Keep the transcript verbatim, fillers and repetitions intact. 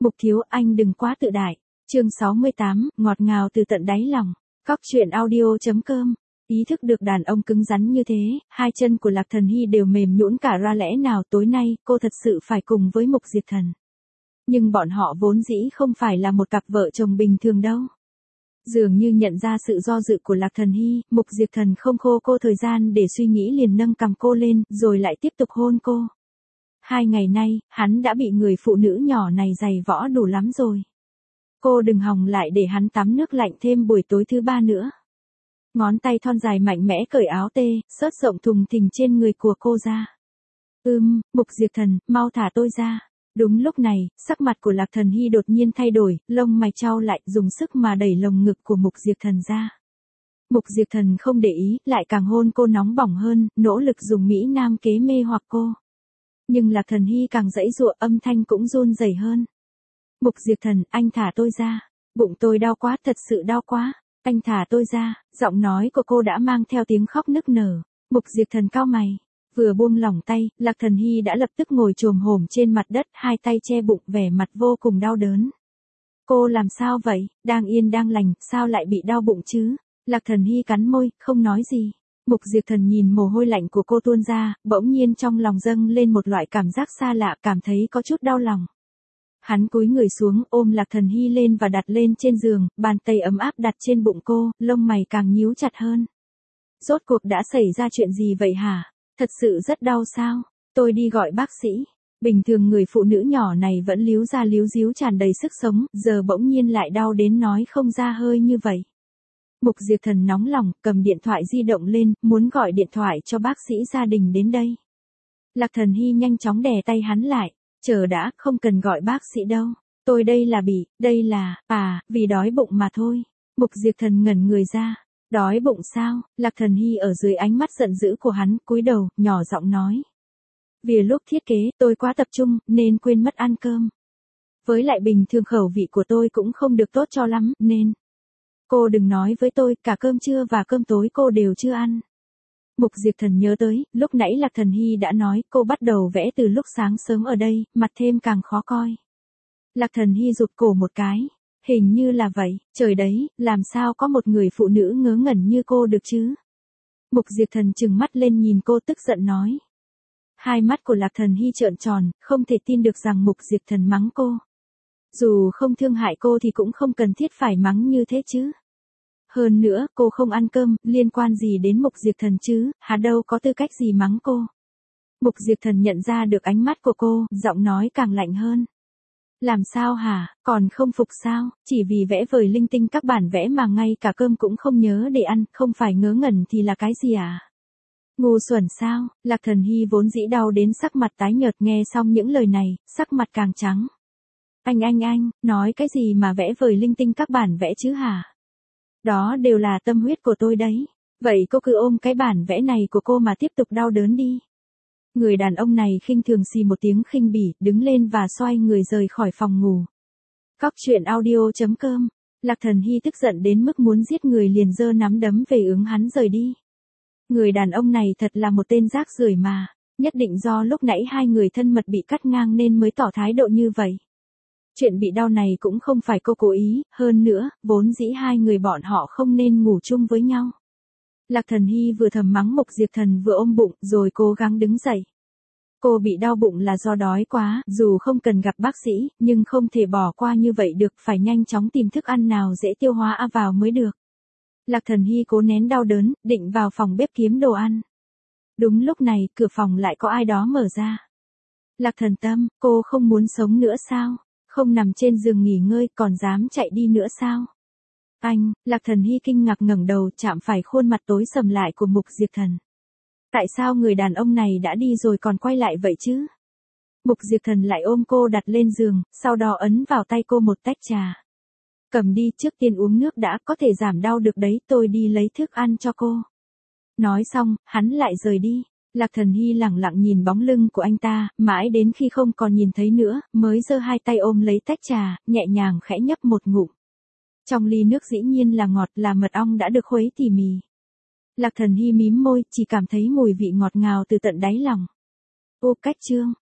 Mục thiếu, anh đừng quá tự đại. Chương sáu mươi tám, ngọt ngào từ tận đáy lòng. Cóc truyện audio chấm com. Ý thức được đàn ông cứng rắn như thế, hai chân của Lạc Thần Hy đều mềm nhũn cả ra, lẽ nào tối nay cô thật sự phải cùng với Mục Diệt Thần. Nhưng bọn họ vốn dĩ không phải là một cặp vợ chồng bình thường đâu. Dường như nhận ra sự do dự của Lạc Thần Hy, Mục Diệt Thần không khô cô thời gian để suy nghĩ, liền nâng cằm cô lên, rồi lại tiếp tục hôn cô. Hai ngày nay, hắn đã bị người phụ nữ nhỏ này giày võ đủ lắm rồi. Cô đừng hòng lại để hắn tắm nước lạnh thêm buổi tối thứ ba nữa. Ngón tay thon dài mạnh mẽ cởi áo tê, xớt rộng thùng thình trên người của cô ra. Ưm, Mục Diệt Thần, mau thả tôi ra. Đúng lúc này, sắc mặt của Lạc Thần Hy đột nhiên thay đổi, lông mày chau lại, dùng sức mà đẩy lồng ngực của Mục Diệt Thần ra. Mục Diệt Thần không để ý, lại càng hôn cô nóng bỏng hơn, nỗ lực dùng mỹ nam kế mê hoặc cô. Nhưng Lạc Thần Hy càng giãy giụa, âm thanh cũng run rẩy hơn. Mục Diệt Thần, anh thả tôi ra. Bụng tôi đau quá, thật sự đau quá. Anh thả tôi ra. Giọng nói của cô đã mang theo tiếng khóc nức nở. Mục Diệt Thần cau mày. Vừa buông lỏng tay, Lạc Thần Hy đã lập tức ngồi chồm hổm trên mặt đất, hai tay che bụng, vẻ mặt vô cùng đau đớn. Cô làm sao vậy? Đang yên đang lành, sao lại bị đau bụng chứ? Lạc Thần Hy cắn môi, không nói gì. Mục Diệt Thần nhìn mồ hôi lạnh của cô tuôn ra, bỗng nhiên trong lòng dâng lên một loại cảm giác xa lạ, cảm thấy có chút đau lòng. Hắn cúi người xuống, ôm Lạc Thần Hy lên và đặt lên trên giường, bàn tay ấm áp đặt trên bụng cô, lông mày càng nhíu chặt hơn. Rốt cuộc đã xảy ra chuyện gì vậy hả? Thật sự rất đau sao? Tôi đi gọi bác sĩ. Bình thường người phụ nữ nhỏ này vẫn líu ra líu díu tràn đầy sức sống, giờ bỗng nhiên lại đau đến nói không ra hơi như vậy. Mục Diệt Thần nóng lòng, cầm điện thoại di động lên, muốn gọi điện thoại cho bác sĩ gia đình đến đây. Lạc Thần Hy nhanh chóng đè tay hắn lại. Chờ đã, không cần gọi bác sĩ đâu. Tôi đây là bị, đây là, à, vì đói bụng mà thôi. Mục Diệt Thần ngẩn người ra. Đói bụng sao? Lạc Thần Hy ở dưới ánh mắt giận dữ của hắn, cúi đầu, nhỏ giọng nói. Vì lúc thiết kế, tôi quá tập trung, nên quên mất ăn cơm. Với lại bình thường khẩu vị của tôi cũng không được tốt cho lắm, nên. Cô đừng nói với tôi, cả cơm trưa và cơm tối cô đều chưa ăn. Mục Diệt Thần nhớ tới, lúc nãy Lạc Thần Hy đã nói, cô bắt đầu vẽ từ lúc sáng sớm ở đây, mặt thêm càng khó coi. Lạc Thần Hy rụt cổ một cái. Hình như là vậy, trời đấy, làm sao có một người phụ nữ ngớ ngẩn như cô được chứ? Mục Diệt Thần trừng mắt lên nhìn cô, tức giận nói. Hai mắt của Lạc Thần Hy trợn tròn, không thể tin được rằng Mục Diệt Thần mắng cô. Dù không thương hại cô thì cũng không cần thiết phải mắng như thế chứ. Hơn nữa, cô không ăn cơm, liên quan gì đến Mục Diệt Thần chứ, hắn đâu có tư cách gì mắng cô. Mục Diệt Thần nhận ra được ánh mắt của cô, giọng nói càng lạnh hơn. Làm sao hả, còn không phục sao, chỉ vì vẽ vời linh tinh các bản vẽ mà ngay cả cơm cũng không nhớ để ăn, không phải ngớ ngẩn thì là cái gì à? Ngu xuẩn sao? Lạc Thần Hy vốn dĩ đau đến sắc mặt tái nhợt, nghe xong những lời này, sắc mặt càng trắng. Anh anh anh, nói cái gì mà vẽ vời linh tinh các bản vẽ chứ hả? Đó đều là tâm huyết của tôi đấy. Vậy cô cứ ôm cái bản vẽ này của cô mà tiếp tục đau đớn đi. Người đàn ông này khinh thường xì một tiếng khinh bỉ, đứng lên và xoay người rời khỏi phòng ngủ. Cóc truyện audio chấm com. Lạc Thần Hy tức giận đến mức muốn giết người, liền giơ nắm đấm về hướng hắn rời đi. Người đàn ông này thật là một tên rác rưởi mà, nhất định do lúc nãy hai người thân mật bị cắt ngang nên mới tỏ thái độ như vậy. Chuyện bị đau này cũng không phải cô cố ý, hơn nữa, vốn dĩ hai người bọn họ không nên ngủ chung với nhau. Lạc Thần Hy vừa thầm mắng Mục Diệt Thần vừa ôm bụng, rồi cố gắng đứng dậy. Cô bị đau bụng là do đói quá, dù không cần gặp bác sĩ, nhưng không thể bỏ qua như vậy được, phải nhanh chóng tìm thức ăn nào dễ tiêu hóa vào mới được. Lạc Thần Hy cố nén đau đớn, định vào phòng bếp kiếm đồ ăn. Đúng lúc này, cửa phòng lại có ai đó mở ra. Lạc Thần Tâm, cô không muốn sống nữa sao? Không nằm trên giường nghỉ ngơi, còn dám chạy đi nữa sao? Anh, Lạc Thần Hy kinh ngạc ngẩng đầu, chạm phải khuôn mặt tối sầm lại của Mục Diệt Thần. Tại sao người đàn ông này đã đi rồi còn quay lại vậy chứ? Mục Diệt Thần lại ôm cô đặt lên giường, sau đó ấn vào tay cô một tách trà. Cầm đi, trước tiên uống nước đã, có thể giảm đau được đấy, tôi đi lấy thức ăn cho cô. Nói xong, hắn lại rời đi. Lạc Thần Hy lẳng lặng nhìn bóng lưng của anh ta, mãi đến khi không còn nhìn thấy nữa, mới giơ hai tay ôm lấy tách trà, nhẹ nhàng khẽ nhấp một ngụm. Trong ly nước dĩ nhiên là ngọt, là mật ong đã được khuấy tỉ mỉ. Lạc Thần Hy mím môi, chỉ cảm thấy mùi vị ngọt ngào từ tận đáy lòng. Ô cách chương.